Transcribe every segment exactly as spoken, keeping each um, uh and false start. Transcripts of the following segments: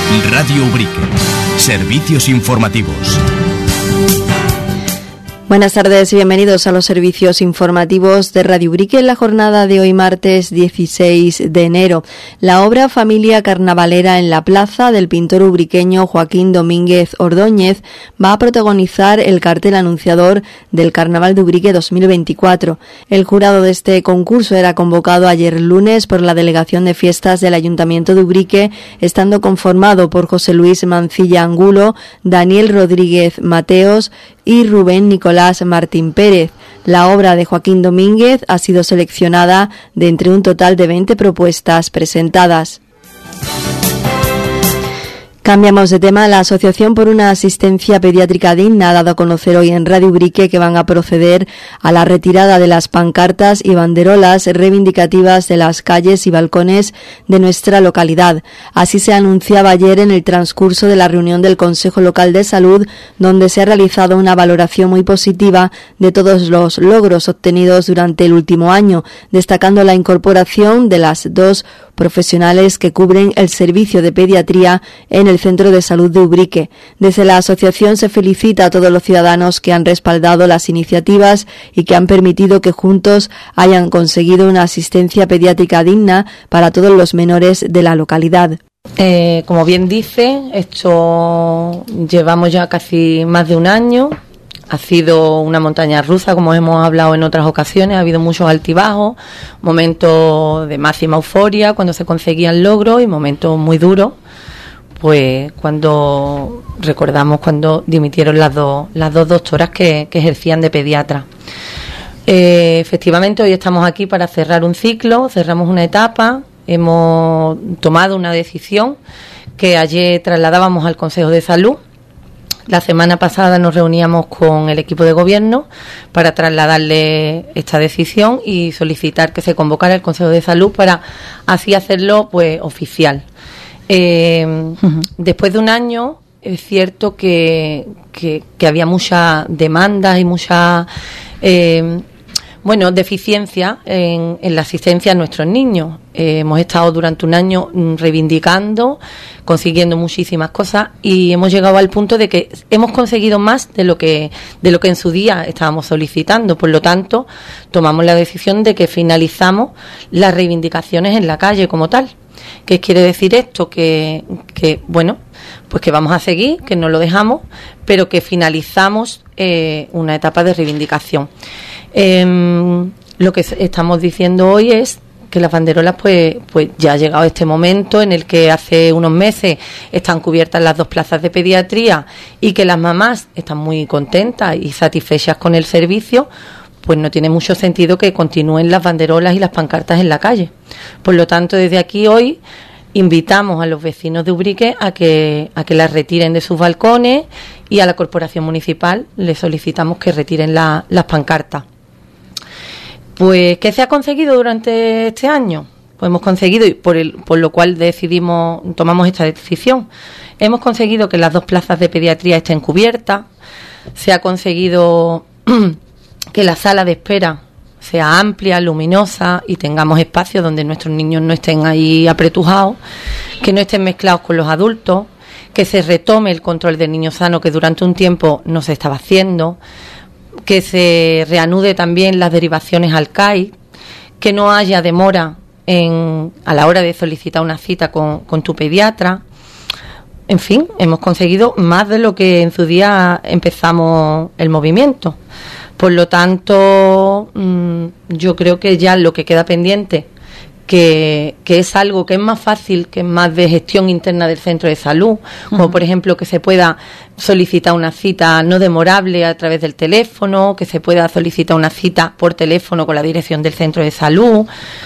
Radio Ubrique. Servicios informativos. Buenas tardes y bienvenidos a los servicios informativos de Radio Ubrique en la jornada de hoy martes dieciséis de enero. La obra Familia Carnavalera en la Plaza del pintor ubriqueño Joaquín Domínguez Ordóñez va a protagonizar el cartel anunciador del Carnaval de Ubrique dos mil veinticuatro. El jurado de este concurso era convocado ayer lunes por la Delegación de Fiestas del Ayuntamiento de Ubrique, estando conformado por José Luis Mancilla Angulo, Daniel Rodríguez Mateos y Rubén Nicolás Martín Pérez. La obra de Joaquín Domínguez ha sido seleccionada de entre un total de veinte propuestas presentadas. Cambiamos de tema. La Asociación por una Asistencia Pediátrica Digna ha dado a conocer hoy en Radio Ubrique que van a proceder a la retirada de las pancartas y banderolas reivindicativas de las calles y balcones de nuestra localidad. Así se anunciaba ayer en el transcurso de la reunión del Consejo Local de Salud, donde se ha realizado una valoración muy positiva de todos los logros obtenidos durante el último año, destacando la incorporación de las dos profesionales que cubren el servicio de pediatría en el Centro de Salud de Ubrique. Desde la asociación se felicita a todos los ciudadanos que han respaldado las iniciativas y que han permitido que juntos hayan conseguido una asistencia pediátrica digna para todos los menores de la localidad. Eh, como bien dice, esto llevamos ya casi más de un año. Ha sido una montaña rusa, como hemos hablado en otras ocasiones. Ha habido muchos altibajos, momentos de máxima euforia cuando se conseguían logros y momentos muy duros, pues cuando recordamos cuando dimitieron las dos las dos doctoras que, que ejercían de pediatra. Eh, efectivamente, hoy estamos aquí para cerrar un ciclo, cerramos una etapa, hemos tomado una decisión que ayer trasladábamos al Consejo de Salud. La semana pasada nos reuníamos con el equipo de gobierno para trasladarle esta decisión y solicitar que se convocara el Consejo de Salud para así hacerlo pues oficial. Eh, uh-huh. Después de un año es cierto que, que, que había muchas demandas y mucha eh, bueno, deficiencia en, en la asistencia a nuestros niños. Eh, hemos estado durante un año reivindicando, consiguiendo muchísimas cosas y hemos llegado al punto de que hemos conseguido más de lo que de lo que en su día estábamos solicitando. Por lo tanto, tomamos la decisión de que finalizamos las reivindicaciones en la calle como tal. ¿Qué quiere decir esto? Que, que bueno, pues que vamos a seguir, que no lo dejamos, pero que finalizamos eh, una etapa de reivindicación. Eh, lo que estamos diciendo hoy es que las banderolas pues pues ya ha llegado este momento en el que hace unos meses están cubiertas las dos plazas de pediatría y que las mamás están muy contentas y satisfechas con el servicio, pues no tiene mucho sentido que continúen las banderolas y las pancartas en la calle. Por lo tanto, desde aquí hoy invitamos a los vecinos de Ubrique a que a que las retiren de sus balcones y a la Corporación Municipal les solicitamos que retiren la, las pancartas. Pues, ¿qué se ha conseguido durante este año? Pues hemos conseguido, y por, el, por lo cual decidimos, tomamos esta decisión, hemos conseguido que las dos plazas de pediatría estén cubiertas, se ha conseguido que la sala de espera sea amplia, luminosa y tengamos espacio donde nuestros niños no estén ahí apretujados, que no estén mezclados con los adultos, que se retome el control del niño sano que durante un tiempo no se estaba haciendo, que se reanude también las derivaciones al C A I, que no haya demora en, a la hora de solicitar una cita con, con tu pediatra. En fin, hemos conseguido más de lo que en su día empezamos el movimiento. Por lo tanto, mmm, yo creo que ya lo que queda pendiente, que, que es algo que es más fácil, que es más de gestión interna del centro de salud, uh-huh. como por ejemplo que se pueda solicitar una cita no demorable a través del teléfono, que se pueda solicitar una cita por teléfono con la dirección del centro de salud,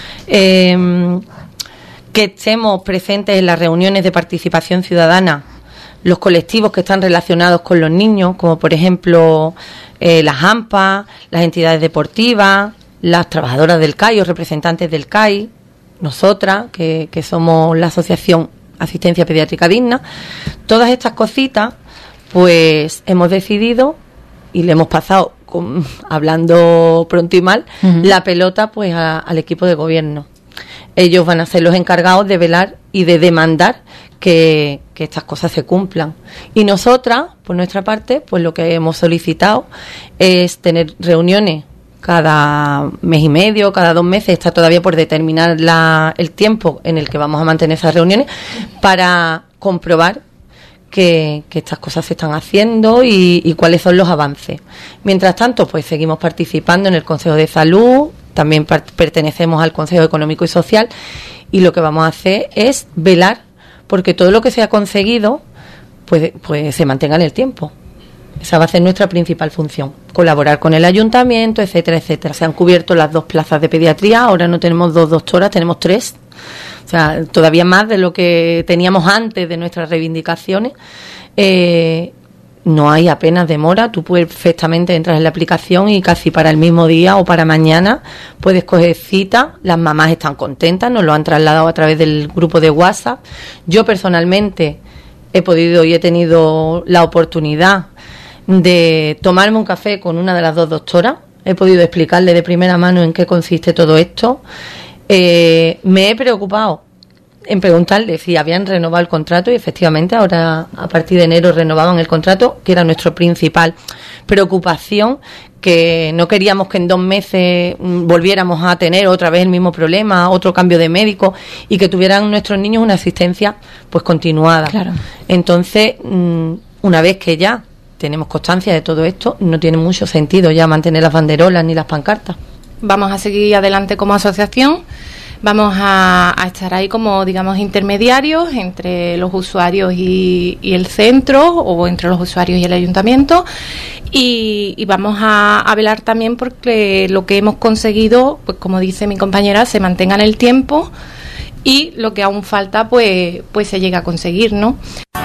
eh, que estemos presentes en las reuniones de participación ciudadana, los colectivos que están relacionados con los niños, como por ejemplo eh, las AMPA, las entidades deportivas, las trabajadoras del C A I o representantes del C A I, nosotras, que, que somos la Asociación Asistencia Pediátrica Digna. Todas estas cositas, pues hemos decidido y le hemos pasado, con, hablando pronto y mal, uh-huh. la pelota pues a, al equipo de gobierno. Ellos van a ser los encargados de velar y de demandar que, que estas cosas se cumplan. Y nosotras, por nuestra parte, pues lo que hemos solicitado es tener reuniones cada mes y medio, cada dos meses, está todavía por determinar la, el tiempo en el que vamos a mantener esas reuniones, para comprobar que, que estas cosas se están haciendo y, y cuáles son los avances. Mientras tanto, pues seguimos participando en el Consejo de Salud, también par- pertenecemos al Consejo Económico y Social, y lo que vamos a hacer es velar porque todo lo que se ha conseguido pues, pues se mantenga en el tiempo. Esa va a ser nuestra principal función, colaborar con el ayuntamiento, etcétera, etcétera. Se han cubierto las dos plazas de pediatría, ahora no tenemos dos doctoras, tenemos tres. O sea, todavía más de lo que teníamos antes de nuestras reivindicaciones. Eh, no hay apenas demora, tú puedes perfectamente entrar en la aplicación y casi para el mismo día o para mañana puedes coger cita. Las mamás están contentas, nos lo han trasladado a través del grupo de WhatsApp. Yo personalmente he podido y he tenido la oportunidad de tomarme un café con una de las dos doctoras. He podido explicarle de primera mano en qué consiste todo esto. Eh, me he preocupado en preguntarle si habían renovado el contrato, y efectivamente ahora a partir de enero renovaban el contrato, que era nuestra principal preocupación, que no queríamos que en dos meses volviéramos a tener otra vez el mismo problema, otro cambio de médico, y que tuvieran nuestros niños una asistencia pues continuada. Claro. Entonces, una vez que ya tenemos constancia de todo esto, no tiene mucho sentido ya mantener las banderolas ni las pancartas. Vamos a seguir adelante como asociación, vamos a, a estar ahí como, digamos, intermediarios entre los usuarios y, y el centro, o entre los usuarios y el ayuntamiento, y, y vamos a, a velar también porque lo que hemos conseguido, pues como dice mi compañera, se mantenga en el tiempo, y lo que aún falta, pues, pues se llega a conseguir, ¿no?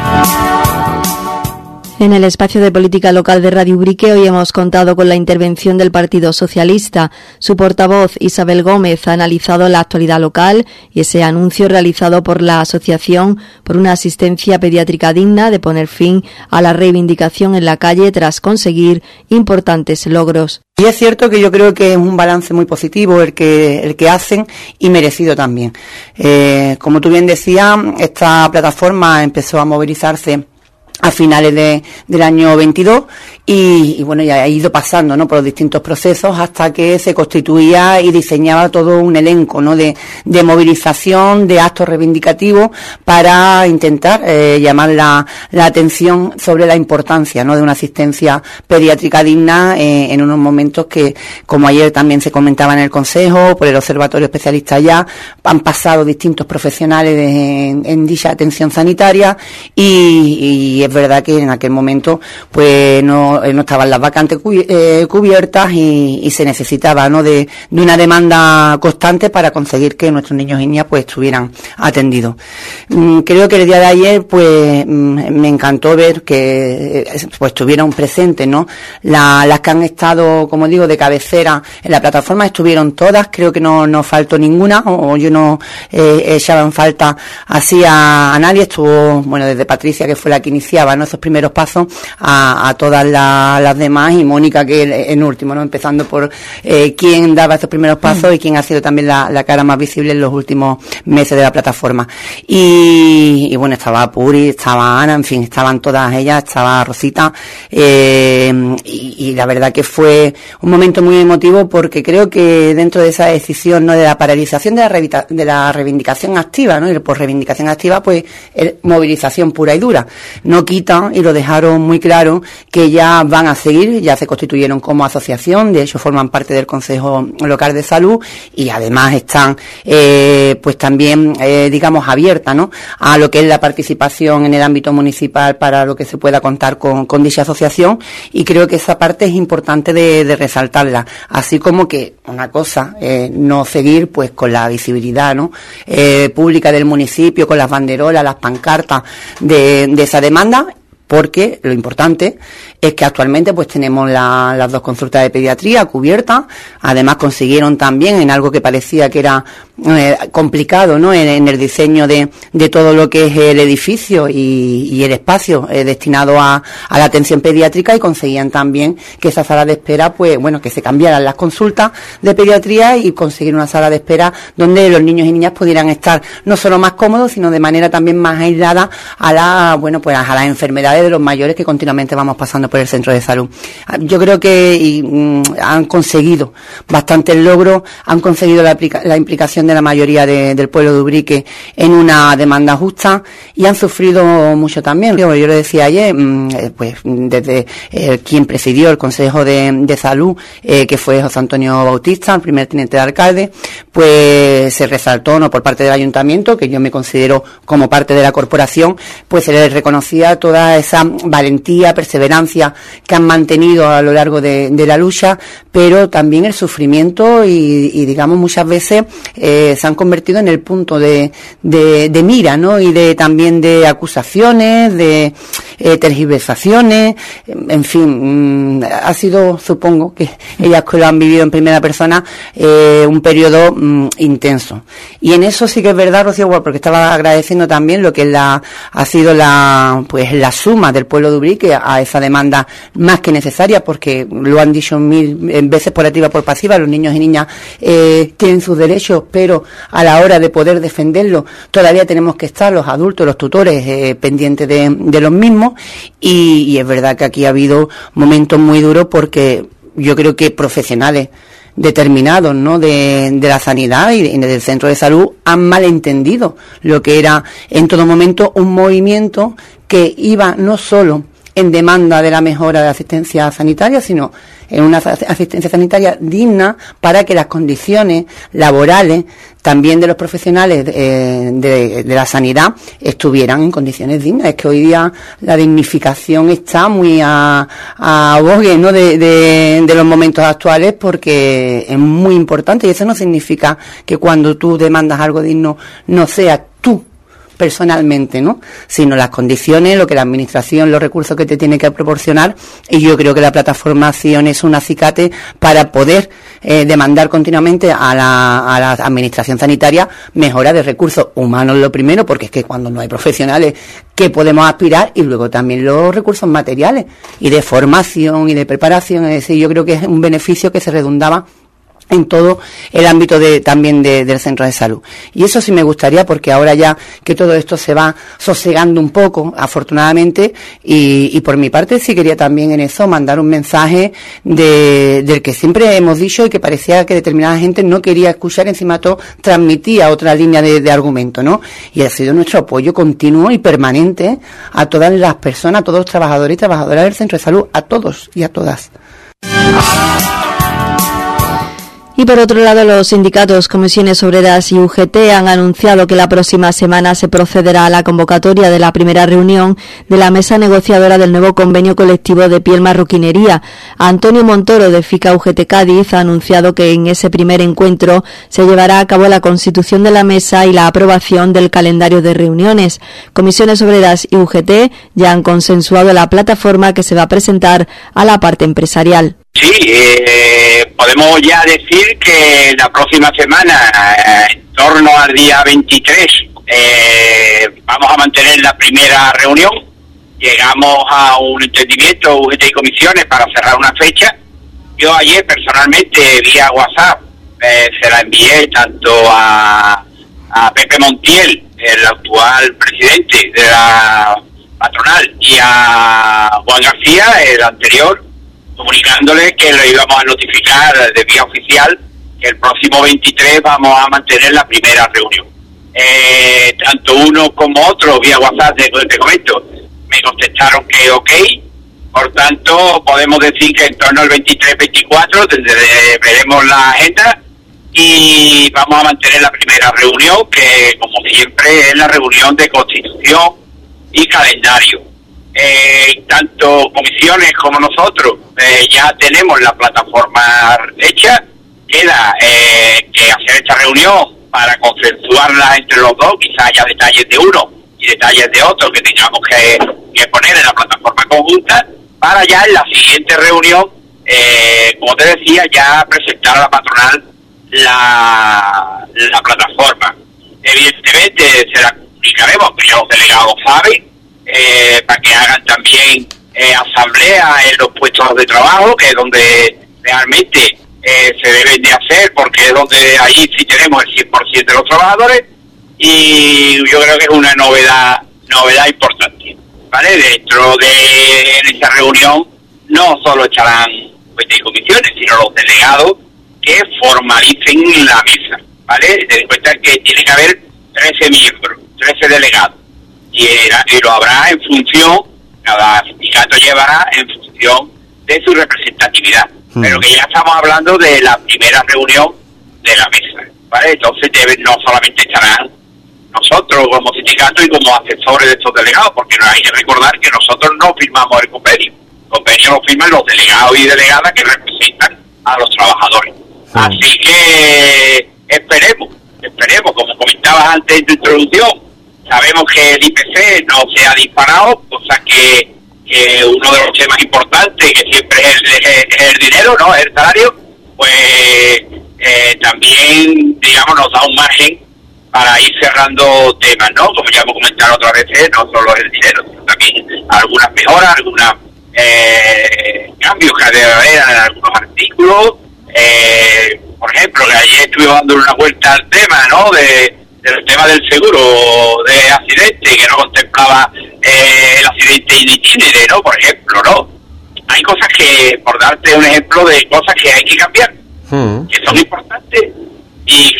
En el espacio de política local de Radio Ubrique hoy hemos contado con la intervención del Partido Socialista. Su portavoz, Isabel Gómez, ha analizado la actualidad local y ese anuncio realizado por la Asociación por una Asistencia Pediátrica Digna de poner fin a la reivindicación en la calle tras conseguir importantes logros. Y es cierto que yo creo que es un balance muy positivo el que el que hacen, y merecido también. Eh, como tú bien decías, esta plataforma empezó a movilizarse a finales de, del año veintidós y, y bueno, ya ha ido pasando, ¿no?, por los distintos procesos hasta que se constituía y diseñaba todo un elenco, ¿no?, de, de movilización, de actos reivindicativos para intentar eh, llamar la, la atención sobre la importancia, ¿no?, de una asistencia pediátrica digna eh, en unos momentos que, como ayer también se comentaba en el Consejo, por el Observatorio Especialista ya, han pasado distintos profesionales de, en, en dicha atención sanitaria y, y es verdad que en aquel momento pues no, no estaban las vacantes cubiertas y, y se necesitaba, ¿no?, de, de una demanda constante para conseguir que nuestros niños y niñas pues estuvieran atendidos. Creo que el día de ayer pues me encantó ver que pues estuvieron presentes, ¿no?, la, las que han estado, como digo, de cabecera en la plataforma. Estuvieron todas, creo que no, no faltó ninguna, o yo no eh, echaba en falta así a, a nadie. Estuvo, bueno, desde Patricia, que fue la que inició, ¿no?, esos primeros pasos, a, a todas la, las demás, y Mónica, que en último, ¿no?, empezando por eh, quién daba esos primeros pasos y quién ha sido también la, la cara más visible en los últimos meses de la plataforma. Y, y bueno, estaba Puri, estaba Ana, en fin, estaban todas ellas, estaba Rosita, eh, y, y la verdad que fue un momento muy emotivo, porque creo que dentro de esa decisión, ¿no?, de la paralización de la, revita, de la reivindicación activa, ¿no?, y por reivindicación activa, pues el, movilización pura y dura. No quitan, y lo dejaron muy claro, que ya van a seguir, ya se constituyeron como asociación, de hecho forman parte del Consejo Local de Salud, y además están eh, pues también eh, digamos abiertas, ¿no?, a lo que es la participación en el ámbito municipal para lo que se pueda contar con, con dicha asociación, y creo que esa parte es importante de, de resaltarla, así como que una cosa, eh, no seguir pues con la visibilidad, ¿no?, eh, pública del municipio, con las banderolas, las pancartas de, de esa demanda, porque lo importante es que actualmente pues tenemos la, las dos consultas de pediatría cubiertas. Además consiguieron también, en algo que parecía que era eh, complicado, ¿no?, en, en el diseño de, de todo lo que es el edificio y, y el espacio eh, destinado a, a la atención pediátrica, y conseguían también que esa sala de espera, pues bueno, que se cambiaran las consultas de pediatría y conseguir una sala de espera donde los niños y niñas pudieran estar no solo más cómodos, sino de manera también más aislada a la, bueno, pues a las enfermedades de los mayores que continuamente vamos pasando por el centro de salud. Yo creo que y, mm, han conseguido bastantes logros, han conseguido la, la implicación de la mayoría de, del pueblo de Ubrique en una demanda justa, y han sufrido mucho también. Yo, yo le decía ayer, mm, pues desde eh, quien presidió el Consejo de, de Salud, eh, que fue José Antonio Bautista, el primer teniente de alcalde, pues se resaltó, no por parte del ayuntamiento, que yo me considero como parte de la corporación, pues se les reconocía toda esa valentía, perseverancia que han mantenido a lo largo de, de la lucha, pero también el sufrimiento y, y digamos muchas veces eh, se han convertido en el punto de, de, de mira, ¿no?, y de también de acusaciones, de eh, tergiversaciones, en fin, mmm, ha sido, supongo que ellas que lo han vivido en primera persona, eh, un periodo mmm, intenso. Y en eso sí que es verdad, Rocío, porque estaba agradeciendo también lo que es la, ha sido la, pues la suma del pueblo de Ubrique a esa demanda más que necesaria, porque lo han dicho mil veces por activa por pasiva, los niños y niñas eh, tienen sus derechos, pero a la hora de poder defenderlos todavía tenemos que estar los adultos, los tutores eh, pendientes de, de los mismos, y, y es verdad que aquí ha habido momentos muy duros, porque yo creo que profesionales determinados, ¿no?, de, de la sanidad y, de, y del centro de salud han malentendido lo que era en todo momento un movimiento que iba no solo en demanda de la mejora de la asistencia sanitaria, sino en una asistencia sanitaria digna, para que las condiciones laborales también de los profesionales eh, de, de la sanidad estuvieran en condiciones dignas. Es que hoy día la dignificación está muy a, a vogue, ¿no?, de, de, de los momentos actuales, porque es muy importante, y eso no significa que cuando tú demandas algo digno no sea tú personalmente, ¿no?, sino las condiciones, lo que la administración, los recursos que te tiene que proporcionar, y yo creo que la plataforma Acción es un acicate para poder eh, demandar continuamente a la, a la administración sanitaria mejora de recursos humanos, lo primero, porque es que cuando no hay profesionales, ¿qué podemos aspirar? Y luego también los recursos materiales y de formación y de preparación. Es decir, yo creo que es un beneficio que se redundaba en todo el ámbito de, también de, del centro de salud. Y eso sí me gustaría, porque ahora ya que todo esto se va sosegando un poco, afortunadamente, y, y por mi parte sí quería también en eso mandar un mensaje de, del que siempre hemos dicho y que parecía que determinada gente no quería escuchar, encima todo transmitía otra línea de, de argumento, ¿no? Y ha sido nuestro apoyo continuo y permanente a todas las personas, a todos los trabajadores y trabajadoras del centro de salud, a todos y a todas. Y por otro lado, los sindicatos, comisiones obreras y U G T han anunciado que la próxima semana se procederá a la convocatoria de la primera reunión de la mesa negociadora del nuevo convenio colectivo de piel marroquinería. Antonio Montoro, de FICA U G T Cádiz, ha anunciado que en ese primer encuentro se llevará a cabo la constitución de la mesa y la aprobación del calendario de reuniones. Comisiones obreras y U G T ya han consensuado la plataforma que se va a presentar a la parte empresarial. Sí, eh, podemos ya decir que la próxima semana, eh, en torno al día veintitrés, eh, vamos a mantener la primera reunión. Llegamos a un entendimiento, U G T y comisiones, para cerrar una fecha. Yo ayer personalmente, vía WhatsApp, eh, se la envié tanto a, a Pepe Montiel, el actual presidente de la patronal, y a Juan García, el anterior, comunicándole que lo íbamos a notificar de vía oficial que el próximo veintitrés vamos a mantener la primera reunión. Eh, tanto uno como otro, vía WhatsApp, te, te comento, me contestaron que ok, por tanto podemos decir que en torno al veintitrés veinticuatro desde, veremos la agenda y vamos a mantener la primera reunión, que como siempre es la reunión de constitución y calendario. Eh, tanto comisiones como nosotros eh, ya tenemos la plataforma hecha. Queda eh, que hacer esta reunión para consensuarla entre los dos, quizás haya detalles de uno y detalles de otro que tengamos que, que poner en la plataforma conjunta para ya en la siguiente reunión, eh, como te decía, ya presentar a la patronal la, la plataforma. Evidentemente se la comunicaremos, que ya los delegados saben, eh, para que hagan también eh, asamblea en los puestos de trabajo, que es donde realmente eh, se deben de hacer, porque es donde ahí sí tenemos el cien por ciento de los trabajadores, y yo creo que es una novedad novedad importante, ¿vale? Dentro de en esta reunión no solo estarán pues, de comisiones, sino los delegados que formalicen la mesa, ¿vale? Ten en cuenta que tiene que haber trece miembros, trece delegados, y, era, y lo habrá en función, cada sindicato llevará en función de su representatividad, hmm. pero que ya estamos hablando de la primera reunión de la mesa, ¿vale? Entonces debe, no solamente estarán nosotros como sindicato y como asesores de estos delegados, porque no hay que recordar que nosotros no firmamos el convenio, el convenio lo firman los delegados y delegadas que representan a los trabajadores. Sí. Así que esperemos, esperemos, como comentabas antes en tu introducción, sabemos que el I P C no se ha disparado, cosa que, que uno de los temas importantes, que siempre es el, es, es el dinero, ¿no? Es el salario, pues eh, también, digamos, nos da un margen para ir cerrando temas, ¿no? Como ya hemos comentado otras veces, no solo el dinero, sino también algunas mejoras, algunos eh, cambios que debe haber en algunos artículos. Eh, por ejemplo, que ayer estuvimos dando una vuelta al tema, ¿no? De, del tema del seguro de accidente, que no contemplaba eh, el accidente in itinere, ¿no? Por ejemplo, ¿no? Hay cosas que, por darte un ejemplo de cosas que hay que cambiar, hmm. que son importantes y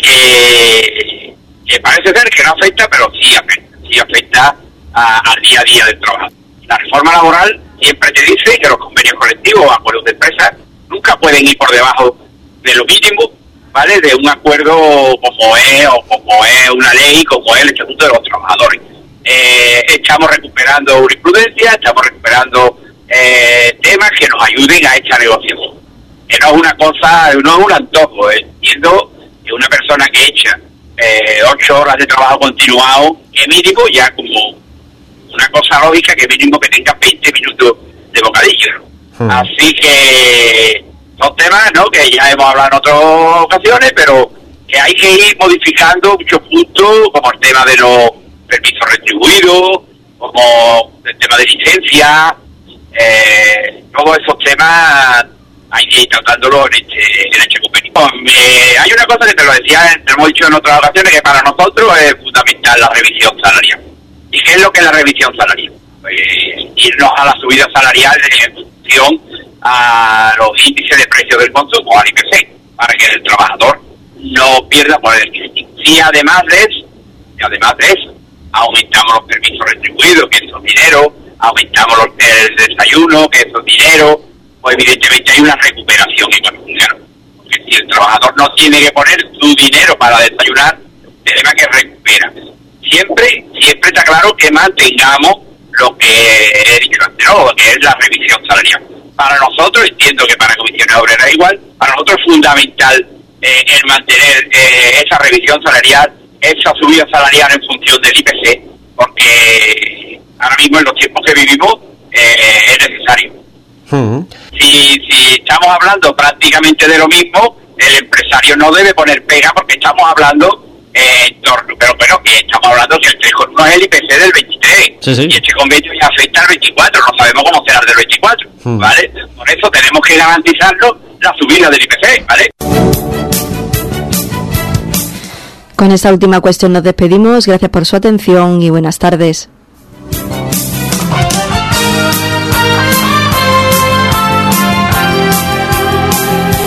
que que parece ser que no afecta, pero sí afecta, sí afecta a, al día a día del trabajo. La reforma laboral siempre te dice que los convenios colectivos o acuerdos de empresa nunca pueden ir por debajo de lo mínimo, ¿vale? De un acuerdo como es, o como es una ley, como es el Estatuto de los Trabajadores. Eh, estamos recuperando jurisprudencia, estamos recuperando eh, temas que nos ayuden a esta negociación. Que no es una cosa, no es un antojo, ¿eh? Entiendo que una persona que echa Eh, ocho horas de trabajo continuado, que mínimo ya como una cosa lógica, que mínimo que tenga veinte minutos de bocadillo, ¿no? Hmm. Así que son temas, ¿no?, que ya hemos hablado en otras ocasiones, pero que hay que ir modificando muchos puntos, como el tema de los permisos retribuidos, como el tema de licencia, eh, todos esos temas hay que ir tratándolo en este, en este convenio. Eh, hay una cosa que te lo decía, te lo hemos dicho en otras ocasiones, que para nosotros es fundamental la revisión salarial. ¿Y qué es lo que es la revisión salarial? Pues irnos a la subida salarial en función a los índices de precios del consumo, al I P C, para que el trabajador no pierda poder adquisitivo. Si además de eso, y además de eso, aumentamos los permisos retribuidos, que eso es dinero, aumentamos los, el desayuno, que eso es dinero, pues evidentemente hay una recuperación económica. Porque si el trabajador no tiene que poner su dinero para desayunar, tenemos que recuperar. Siempre, siempre está claro que mantengamos lo que he dicho antes, ¿no? Que es la revisión salarial. Para nosotros, entiendo que para Comisiones Obreras igual, para nosotros es fundamental eh, el mantener eh, esa revisión salarial, esa subida salarial en función del I P C, porque ahora mismo en los tiempos que vivimos eh, es necesario. Uh-huh. Si, si estamos hablando prácticamente de lo mismo, el empresario no debe poner pega, porque estamos hablando eh, en torno, pero bueno, que estamos hablando que el tres coma uno es el I P C del veintitrés, sí, sí. Y este convenio ya afecta al veinticuatro, no sabemos cómo será el del veinticuatro, uh-huh. ¿Vale? Por eso tenemos que garantizarnos la subida del I P C, ¿vale? Con esta última cuestión nos despedimos. Gracias por su atención y buenas tardes.